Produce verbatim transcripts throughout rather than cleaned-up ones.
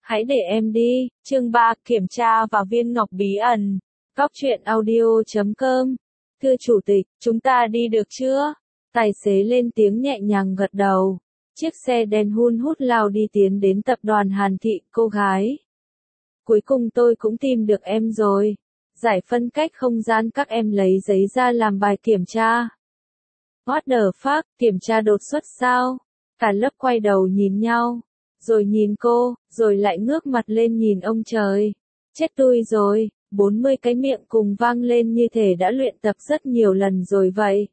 Hãy để em đi, chương ba, kiểm tra và viên ngọc bí ẩn. Góc truyện audio chấm com. Thưa chủ tịch, chúng ta đi được chưa? Tài xế lên tiếng nhẹ nhàng gật đầu. Chiếc xe đen hun hút lao đi tiến đến tập đoàn Hàn Thị, cô gái. Cuối cùng tôi cũng tìm được em rồi. Giải phân cách không gian các em lấy giấy ra làm bài kiểm tra. What the fuck, kiểm tra đột xuất sao? Cả lớp quay đầu nhìn nhau. Rồi nhìn cô, rồi lại ngước mặt lên nhìn ông trời. Chết tui rồi, bốn mươi cái miệng cùng vang lên như thể đã luyện tập rất nhiều lần rồi vậy.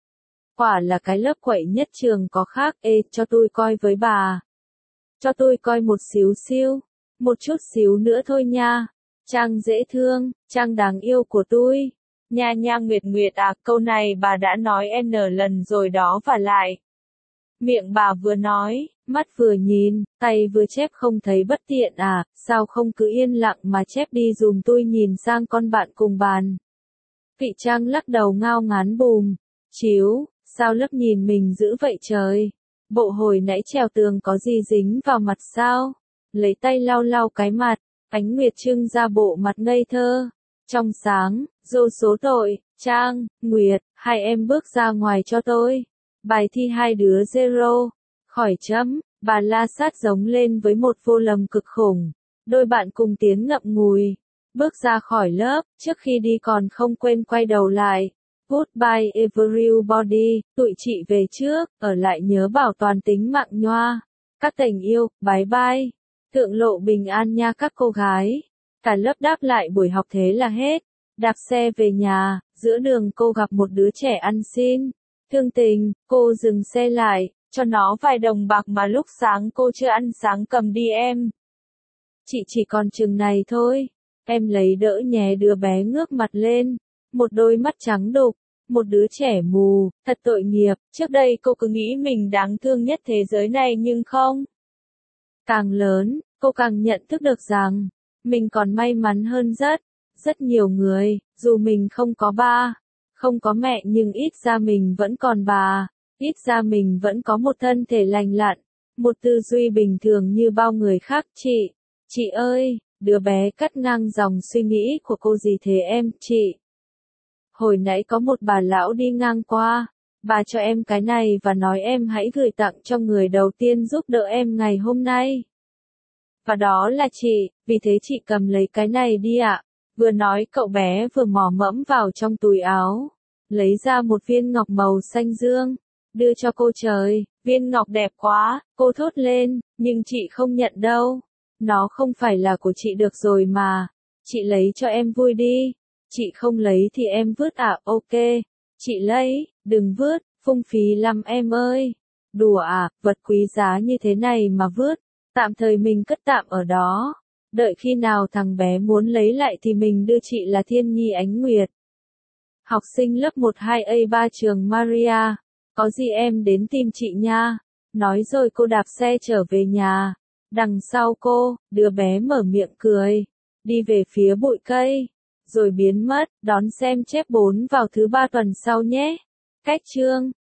Quả là cái lớp quậy nhất trường có khác. Ê, cho tôi coi với bà. Cho tôi coi một xíu xiu, một chút xíu nữa thôi nha. Trang dễ thương, Trang đáng yêu của tôi. Nha nha Nguyệt Nguyệt à, câu này bà đã nói n lần rồi đó và lại. Miệng bà vừa nói, mắt vừa nhìn, tay vừa chép không thấy bất tiện à, sao không cứ yên lặng mà chép đi dùm tôi nhìn sang con bạn cùng bàn. Vị Trang lắc đầu ngao ngán bùm. Chiếu, sao lớp nhìn mình dữ vậy trời? Bộ hồi nãy trèo tường có gì dính vào mặt sao? Lấy tay lau lau cái mặt, Ánh Nguyệt trưng ra bộ mặt ngây thơ. Trong sáng, dô số tội, Trang, Nguyệt, hai em bước ra ngoài cho tôi. Bài thi hai đứa zero. Khỏi chấm, bà la sát giống lên với một vô lầm cực khủng. Đôi bạn cùng tiến ngậm ngùi. Bước ra khỏi lớp, trước khi đi còn không quên quay đầu lại. Goodbye everybody, tụi chị về trước, ở lại nhớ bảo toàn tính mạng nhoa. Các tình yêu, bye bye. Thượng lộ bình an nha các cô gái. Cả lớp đáp lại buổi học thế là hết. Đạp xe về nhà, giữa đường cô gặp một đứa trẻ ăn xin. Thương tình, cô dừng xe lại, cho nó vài đồng bạc mà lúc sáng cô chưa ăn sáng cầm đi em. Chị chỉ còn chừng này thôi. Em lấy đỡ nhé. Đứa bé ngước mặt lên. Một đôi mắt trắng đục. Một đứa trẻ mù, thật tội nghiệp. Trước đây cô cứ nghĩ mình đáng thương nhất thế giới này nhưng không. Càng lớn, cô càng nhận thức được rằng, mình còn may mắn hơn rất, rất nhiều người, dù mình không có ba, không có mẹ nhưng ít ra mình vẫn còn bà, ít ra mình vẫn có một thân thể lành lặn, một tư duy bình thường như bao người khác. Chị, chị ơi, đứa bé cắt ngang dòng suy nghĩ của cô. Gì thế em, chị? Hồi nãy có một bà lão đi ngang qua, bà cho em cái này và nói em hãy gửi tặng cho người đầu tiên giúp đỡ em ngày hôm nay. Và đó là chị, vì thế chị cầm lấy cái này đi ạ. Vừa nói cậu bé vừa mò mẫm vào trong túi áo, lấy ra một viên ngọc màu xanh dương, đưa cho cô. Trời, viên ngọc đẹp quá, cô thốt lên, nhưng chị không nhận đâu. Nó không phải là của chị được rồi mà, chị lấy cho em vui đi. Chị không lấy thì em vứt à? Ok, chị lấy, đừng vứt, phung phí lắm em ơi. Đùa à, vật quý giá như thế này mà vứt, tạm thời mình cất tạm ở đó. Đợi khi nào thằng bé muốn lấy lại thì mình đưa. Chị là Thiên Nhi Ánh Nguyệt, học sinh lớp một hai A ba trường Maria. Có gì em đến tìm chị nha. Nói rồi cô đạp xe trở về nhà. Đằng sau cô, đứa bé mở miệng cười, đi về phía bụi cây, rồi biến mất. Đón xem chép bốn vào thứ ba tuần sau nhé. Cách chương